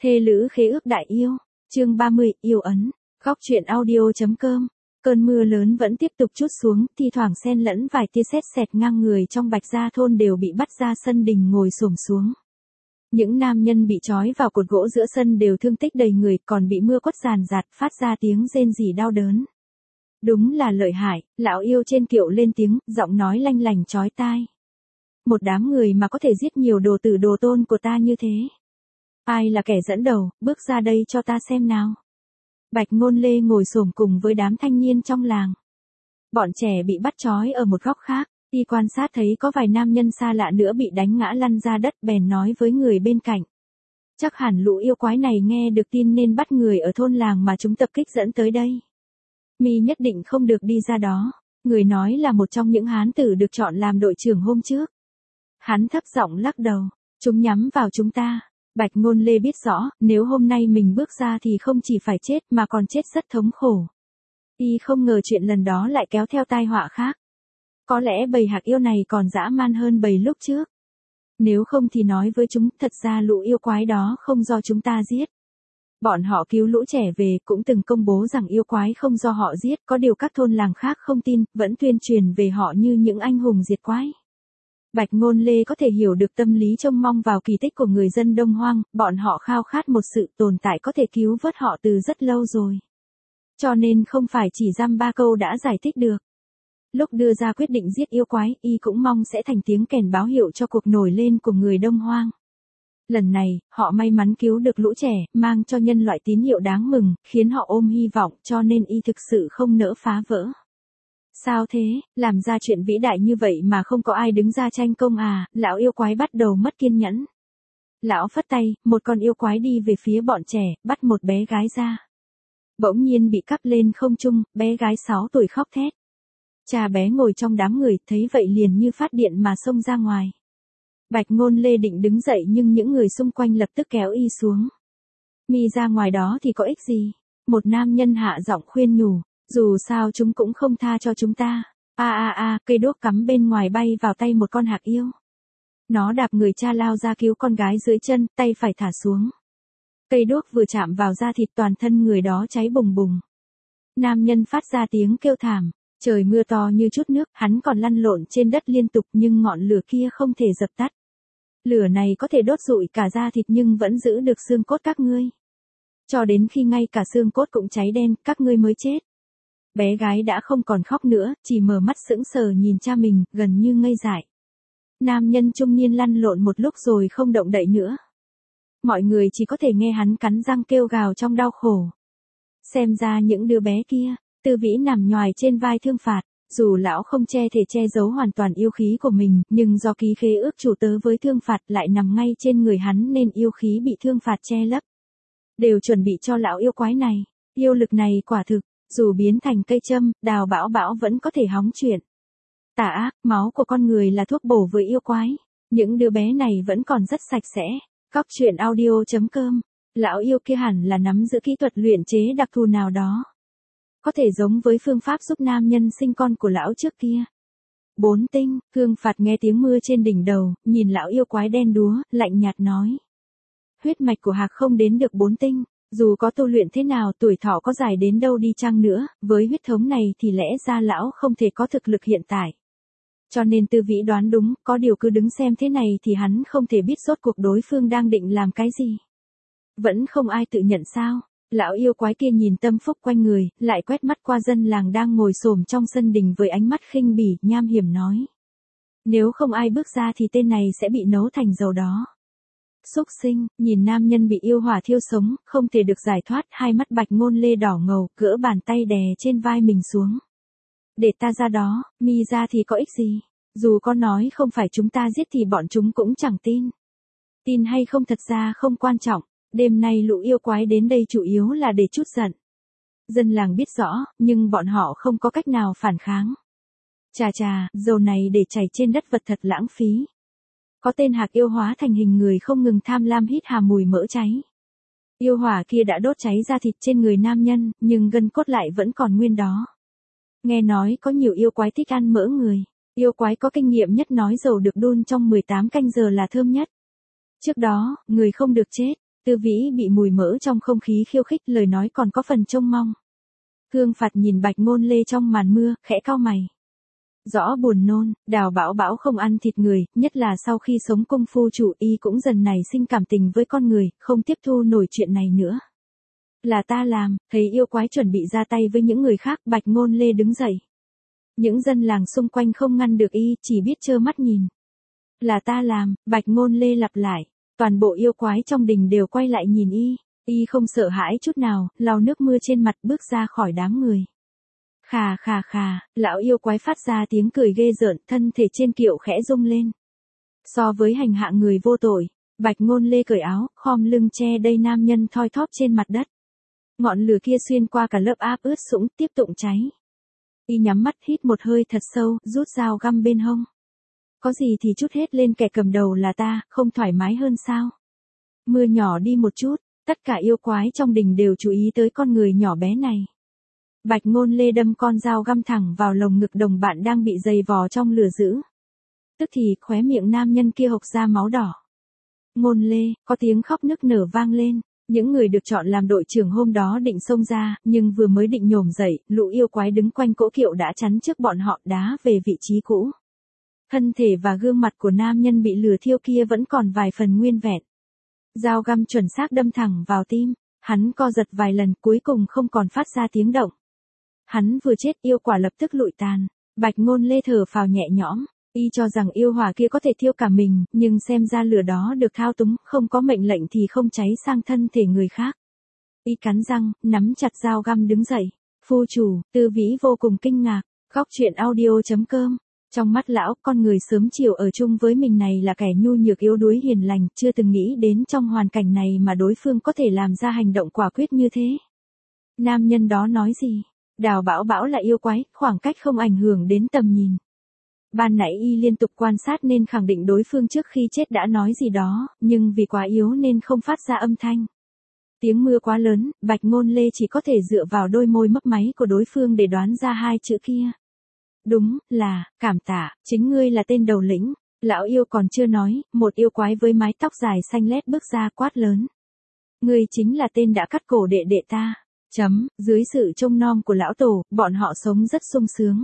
Thê lữ khế ước đại yêu, chương 30, yêu ấn, góc truyện audio.com. Cơn mưa lớn vẫn tiếp tục trút xuống, thi thoảng xen lẫn vài tia sét xẹt ngang người trong Bạch Gia thôn đều bị bắt ra sân đình ngồi xổm xuống. Những nam nhân bị trói vào cột gỗ giữa sân đều thương tích đầy người, còn bị mưa quất ràn rạt phát ra tiếng rên rỉ đau đớn. Đúng là lợi hại, lão yêu trên kiệu lên tiếng, giọng nói lanh lành chói tai. Một đám người mà có thể giết nhiều đồ tử đồ tôn của ta như thế. Ai là kẻ dẫn đầu, bước ra đây cho ta xem nào. Bạch Ngôn Lê ngồi xổm cùng với đám thanh niên trong làng. Bọn trẻ bị bắt trói ở một góc khác, y quan sát thấy có vài nam nhân xa lạ nữa bị đánh ngã lăn ra đất, bèn nói với người bên cạnh. Chắc hẳn lũ yêu quái này nghe được tin nên bắt người ở thôn làng mà chúng tập kích dẫn tới đây. Mi nhất định không được đi ra đó. Người nói là một trong những hán tử được chọn làm đội trưởng hôm trước. Hắn thấp giọng lắc đầu, chúng nhắm vào chúng ta. Bạch Ngôn Lê biết rõ, nếu hôm nay mình bước ra thì không chỉ phải chết mà còn chết rất thống khổ. Y không ngờ chuyện lần đó lại kéo theo tai họa khác. Có lẽ bầy hạc yêu này còn dã man hơn bầy lúc trước. Nếu không thì nói với chúng, thật ra lũ yêu quái đó không do chúng ta giết. Bọn họ cứu lũ trẻ về, cũng từng công bố rằng yêu quái không do họ giết, có điều các thôn làng khác không tin, vẫn tuyên truyền về họ như những anh hùng diệt quái. Bạch Ngôn Lê có thể hiểu được tâm lý trông mong vào kỳ tích của người dân Đông Hoang, bọn họ khao khát một sự tồn tại có thể cứu vớt họ từ rất lâu rồi. Cho nên không phải chỉ dăm ba câu đã giải thích được. Lúc đưa ra quyết định giết yêu quái, y cũng mong sẽ thành tiếng kèn báo hiệu cho cuộc nổi lên của người Đông Hoang. Lần này, họ may mắn cứu được lũ trẻ, mang cho nhân loại tín hiệu đáng mừng, khiến họ ôm hy vọng, cho nên y thực sự không nỡ phá vỡ. Sao thế, làm ra chuyện vĩ đại như vậy mà không có ai đứng ra tranh công à, lão yêu quái bắt đầu mất kiên nhẫn. Lão phất tay, một con yêu quái đi về phía bọn trẻ, bắt một bé gái ra. Bỗng nhiên bị cắp lên không trung, bé gái 6 tuổi khóc thét. Cha bé ngồi trong đám người, thấy vậy liền như phát điện mà xông ra ngoài. Bạch Ngôn Lê định đứng dậy nhưng những người xung quanh lập tức kéo y xuống. Mi ra ngoài đó thì có ích gì? Một nam nhân hạ giọng khuyên nhủ. Dù sao chúng cũng không tha cho chúng ta. Cây đuốc cắm bên ngoài bay vào tay một con hạc yêu. Nó đạp người cha lao ra cứu con gái dưới chân, tay phải thả xuống. Cây đuốc vừa chạm vào da thịt toàn thân người đó cháy bùng bùng. Nam nhân phát ra tiếng kêu thảm. Trời mưa to như chút nước, hắn còn lăn lộn trên đất liên tục nhưng ngọn lửa kia không thể dập tắt. Lửa này có thể đốt rụi cả da thịt nhưng vẫn giữ được xương cốt các ngươi. Cho đến khi ngay cả xương cốt cũng cháy đen, các ngươi mới chết. Bé gái đã không còn khóc nữa, chỉ mở mắt sững sờ nhìn cha mình, gần như ngây dại. Nam nhân trung niên lăn lộn một lúc rồi không động đậy nữa. Mọi người chỉ có thể nghe hắn cắn răng kêu gào trong đau khổ. Xem ra những đứa bé kia, Tư Vĩ nằm nhoài trên vai Thương Phạt. Dù lão không che thể che giấu hoàn toàn yêu khí của mình, nhưng do ký khế ước chủ tớ với Thương Phạt lại nằm ngay trên người hắn nên yêu khí bị Thương Phạt che lấp. Đều chuẩn bị cho lão yêu quái này. Yêu lực này quả thực, dù biến thành cây châm, Đào Bảo Bảo vẫn có thể hóng chuyện. Tà ác, máu của con người là thuốc bổ với yêu quái. Những đứa bé này vẫn còn rất sạch sẽ. Góc truyện audio.com. Lão yêu kia hẳn là nắm giữ kỹ thuật luyện chế đặc thù nào đó. Có thể giống với phương pháp giúp nam nhân sinh con của lão trước kia. 4 tinh, Thương Phạt nghe tiếng mưa trên đỉnh đầu, nhìn lão yêu quái đen đúa, lạnh nhạt nói. Huyết mạch của hạc không đến được 4 tinh, dù có tu luyện thế nào tuổi thọ có dài đến đâu đi chăng nữa, với huyết thống này thì lẽ ra lão không thể có thực lực hiện tại. Cho nên Tư Vĩ đoán đúng, có điều cứ đứng xem thế này thì hắn không thể biết rốt cuộc đối phương đang định làm cái gì. Vẫn không ai tự nhận sao. Lão yêu quái kia nhìn Tâm Phúc quanh người, lại quét mắt qua dân làng đang ngồi xổm trong sân đình với ánh mắt khinh bỉ, nham hiểm nói. Nếu không ai bước ra thì tên này sẽ bị nấu thành dầu đó. Xúc sinh, nhìn nam nhân bị yêu hỏa thiêu sống, không thể được giải thoát, hai mắt Bạch Ngôn Lê đỏ ngầu, gỡ bàn tay đè trên vai mình xuống. Để ta ra đó, Mi ra thì có ích gì? Dù có nói không phải chúng ta giết thì bọn chúng cũng chẳng tin. Tin hay không thật ra không quan trọng. Đêm nay lũ yêu quái đến đây chủ yếu là để trút giận. Dân làng biết rõ, nhưng bọn họ không có cách nào phản kháng. Chà, dầu này để chảy trên đất vật thật lãng phí. Có tên hạc yêu hóa thành hình người không ngừng tham lam hít hà mùi mỡ cháy. Yêu hỏa kia đã đốt cháy da thịt trên người nam nhân, nhưng gân cốt lại vẫn còn nguyên đó. Nghe nói có nhiều yêu quái thích ăn mỡ người. Yêu quái có kinh nghiệm nhất nói dầu được đun trong 18 canh giờ là thơm nhất. Trước đó, người không được chết. Tư Vĩ bị mùi mỡ trong không khí khiêu khích, lời nói còn có phần trông mong. Cương Phạt nhìn Bạch Ngôn Lê trong màn mưa, khẽ cau mày. Rõ buồn nôn, Đào Bảo Bảo không ăn thịt người, nhất là sau khi sống công phu chủ y cũng dần nảy sinh cảm tình với con người, không tiếp thu nổi chuyện này nữa. Là ta làm, thấy yêu quái chuẩn bị ra tay với những người khác, Bạch Ngôn Lê đứng dậy. Những dân làng xung quanh không ngăn được y, chỉ biết trơ mắt nhìn. Là ta làm, Bạch Ngôn Lê lặp lại, toàn bộ yêu quái trong đình đều quay lại nhìn y không sợ hãi chút nào, lau nước mưa trên mặt bước ra khỏi đám người. Khà khà khà, lão yêu quái phát ra tiếng cười ghê rợn, thân thể trên kiệu khẽ rung lên. So với hành hạ người vô tội, Bạch Ngôn Lê cởi áo, khom lưng che đây nam nhân thoi thóp trên mặt đất. Ngọn lửa kia xuyên qua cả lớp áp ướt sũng, tiếp tục cháy. Y nhắm mắt hít một hơi thật sâu, rút dao găm bên hông. Có gì thì trút hết lên kẻ cầm đầu là ta, không thoải mái hơn sao? Mưa nhỏ đi một chút, tất cả yêu quái trong đình đều chú ý tới con người nhỏ bé này. Bạch Ngôn Lê đâm con dao găm thẳng vào lồng ngực đồng bạn đang bị dày vò trong lửa dữ. Tức thì khóe miệng nam nhân kia hộc ra máu đỏ. Ngôn Lê, có tiếng khóc nức nở vang lên. Những người được chọn làm đội trưởng hôm đó định xông ra, nhưng vừa mới định nhổm dậy, lũ yêu quái đứng quanh cỗ kiệu đã chắn trước bọn họ, đá về vị trí cũ. Thân thể và gương mặt của nam nhân bị lửa thiêu kia vẫn còn vài phần nguyên vẹn. Dao găm chuẩn xác đâm thẳng vào tim, hắn co giật vài lần cuối cùng không còn phát ra tiếng động. Hắn vừa chết, yêu quả lập tức lụi tàn. Bạch Ngôn Lê thở phào nhẹ nhõm, y cho rằng yêu hỏa kia có thể thiêu cả mình, nhưng xem ra lửa đó được thao túng, không có mệnh lệnh thì không cháy sang thân thể người khác. Y cắn răng, nắm chặt dao găm đứng dậy. Phu chủ, Tư Vĩ vô cùng kinh ngạc. Góc truyện audio.com. Trong mắt lão, con người sớm chiều ở chung với mình này là kẻ nhu nhược yếu đuối hiền lành, chưa từng nghĩ đến trong hoàn cảnh này mà đối phương có thể làm ra hành động quả quyết như thế. Nam nhân đó nói gì? Đào Bảo Bảo là yêu quái, khoảng cách không ảnh hưởng đến tầm nhìn. Ban nãy y liên tục quan sát nên khẳng định đối phương trước khi chết đã nói gì đó, nhưng vì quá yếu nên không phát ra âm thanh. Tiếng mưa quá lớn, Bạch Ngôn Lê chỉ có thể dựa vào đôi môi mấp máy của đối phương để đoán ra hai chữ kia. Đúng, là, cảm tạ, chính ngươi là tên đầu lĩnh. Lão yêu còn chưa nói, một yêu quái với mái tóc dài xanh lét bước ra quát lớn. Ngươi chính là tên đã cắt cổ đệ đệ ta. Dưới sự trông nom của lão tổ, bọn họ sống rất sung sướng.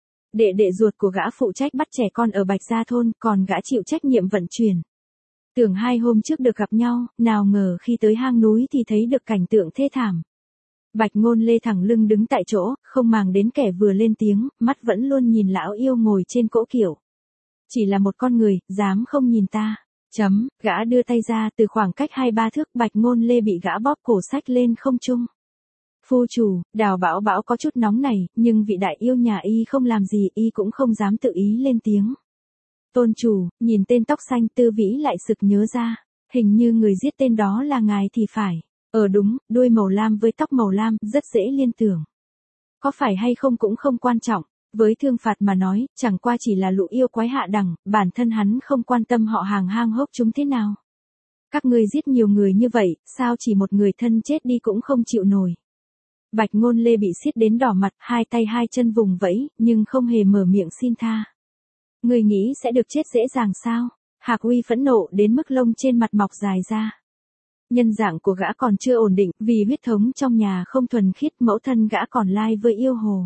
Đệ đệ ruột của gã phụ trách bắt trẻ con ở Bạch Gia Thôn, còn gã chịu trách nhiệm vận chuyển. Tưởng 2 hôm trước được gặp nhau, nào ngờ khi tới hang núi thì thấy được cảnh tượng thê thảm. Bạch Ngôn Lê thẳng lưng đứng tại chỗ, không màng đến kẻ vừa lên tiếng, mắt vẫn luôn nhìn lão yêu ngồi trên cỗ kiệu. Chỉ là một con người, dám không nhìn ta. Gã đưa tay ra từ khoảng cách 2-3 thước, Bạch Ngôn Lê bị gã bóp cổ xách lên không trung. Phu chủ, Đào Bảo Bảo có chút nóng này, nhưng vị đại yêu nhà y không làm gì, y cũng không dám tự ý lên tiếng. Tôn chủ, nhìn tên tóc xanh, Tư Vĩ lại sực nhớ ra, hình như người giết tên đó là ngài thì phải. Đúng, đuôi màu lam với tóc màu lam, rất dễ liên tưởng. Có phải hay không cũng không quan trọng, với Thương Phạt mà nói, chẳng qua chỉ là lũ yêu quái hạ đẳng, bản thân hắn không quan tâm họ hàng hang hốc chúng thế nào. Các ngươi giết nhiều người như vậy, sao chỉ một người thân chết đi cũng không chịu nổi. Bạch Ngôn Lê bị xiết đến đỏ mặt, hai tay hai chân vùng vẫy, nhưng không hề mở miệng xin tha. Người nghĩ sẽ được chết dễ dàng sao? Hạc Uy phẫn nộ đến mức lông trên mặt mọc dài ra. Nhân dạng của gã còn chưa ổn định, vì huyết thống trong nhà không thuần khiết, mẫu thân gã còn lai với yêu hồ.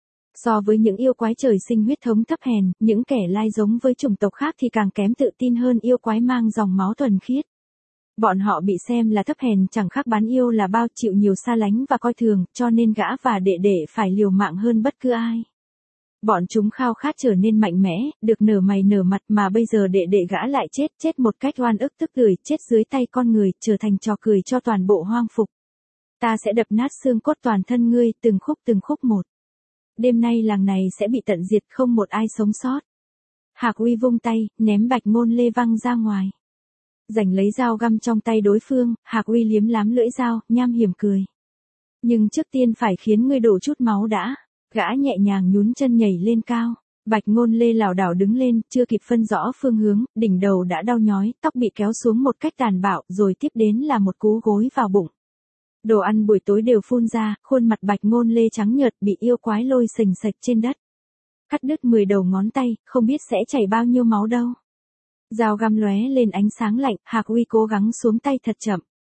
So với những yêu quái trời sinh huyết thống thấp hèn, những kẻ lai giống với chủng tộc khác thì càng kém tự tin hơn yêu quái mang dòng máu thuần khiết. Bọn họ bị xem là thấp hèn chẳng khác bán yêu là bao, chịu nhiều xa lánh và coi thường, cho nên gã và đệ đệ phải liều mạng hơn bất cứ ai. Bọn chúng khao khát trở nên mạnh mẽ, được nở mày nở mặt, mà bây giờ đệ đệ gã lại chết một cách oan ức tức tưởi, chết dưới tay con người, trở thành trò cười cho toàn bộ hoang phục. Ta sẽ đập nát xương cốt toàn thân ngươi, từng khúc một. Đêm nay làng này sẽ bị tận diệt, không một ai sống sót. Hạc Uy vung tay, ném Bạch Ngôn Lê văng ra ngoài. Giành lấy dao găm trong tay đối phương, Hạc Uy liếm lám lưỡi dao, nham hiểm cười. Nhưng trước tiên phải khiến ngươi đổ chút máu đã. Gã nhẹ nhàng nhún chân nhảy lên cao. Bạch Ngôn Lê lảo đảo đứng lên, chưa kịp phân rõ phương hướng, đỉnh đầu đã đau nhói, tóc bị kéo xuống một cách tàn bạo, rồi tiếp đến là một cú gối vào bụng. Đồ ăn buổi tối đều phun ra, khuôn mặt Bạch Ngôn Lê trắng nhợt bị yêu quái lôi sình sạch trên đất. Cắt đứt 10 đầu ngón tay, không biết sẽ chảy bao nhiêu máu đâu. Dao găm lóe lên ánh sáng lạnh, Hạc Uy cố gắng xuống tay thật chậm.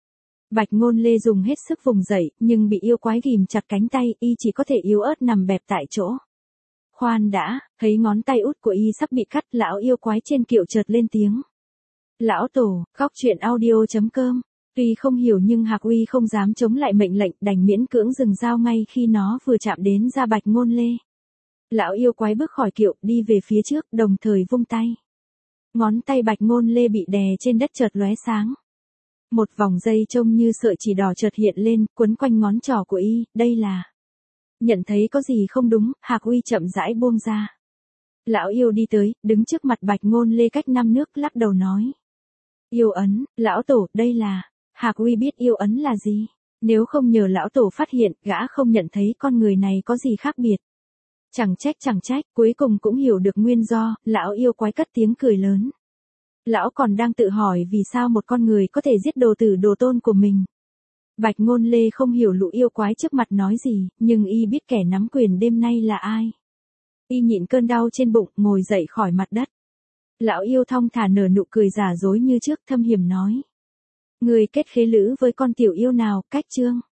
Bạch Ngôn Lê dùng hết sức vùng dậy, nhưng bị yêu quái ghìm chặt cánh tay, y chỉ có thể yếu ớt nằm bẹp tại chỗ. Khoan đã, thấy ngón tay út của y sắp bị cắt, lão yêu quái trên kiệu chợt lên tiếng. Lão tổ, góc truyện audio.com. Tuy không hiểu nhưng Hạc Uy không dám chống lại mệnh lệnh, đành miễn cưỡng dừng dao ngay khi nó vừa chạm đến da Bạch Ngôn Lê. Lão yêu quái bước khỏi kiệu, đi về phía trước, đồng thời vung tay. Ngón tay Bạch Ngôn Lê bị đè trên đất chợt lóe sáng. Một vòng dây trông như sợi chỉ đỏ chợt hiện lên, quấn quanh ngón trỏ của y, đây là... Nhận thấy có gì không đúng, Hạc Uy chậm rãi buông ra. Lão yêu đi tới, đứng trước mặt Bạch Ngôn Lê cách 5 nước, lắc đầu nói. Yêu ấn, lão tổ, đây là... Hạc Uy biết yêu ấn là gì. Nếu không nhờ lão tổ phát hiện, gã không nhận thấy con người này có gì khác biệt. Chẳng trách, cuối cùng cũng hiểu được nguyên do, lão yêu quái cất tiếng cười lớn. Lão còn đang tự hỏi vì sao một con người có thể giết đồ tử đồ tôn của mình. Bạch Ngôn Lê không hiểu lũ yêu quái trước mặt nói gì, nhưng y biết kẻ nắm quyền đêm nay là ai. Y nhịn cơn đau trên bụng, ngồi dậy khỏi mặt đất. Lão yêu thong thả nở nụ cười giả dối như trước, thâm hiểm nói. Người kết khế lữ với con tiểu yêu nào, cách chương.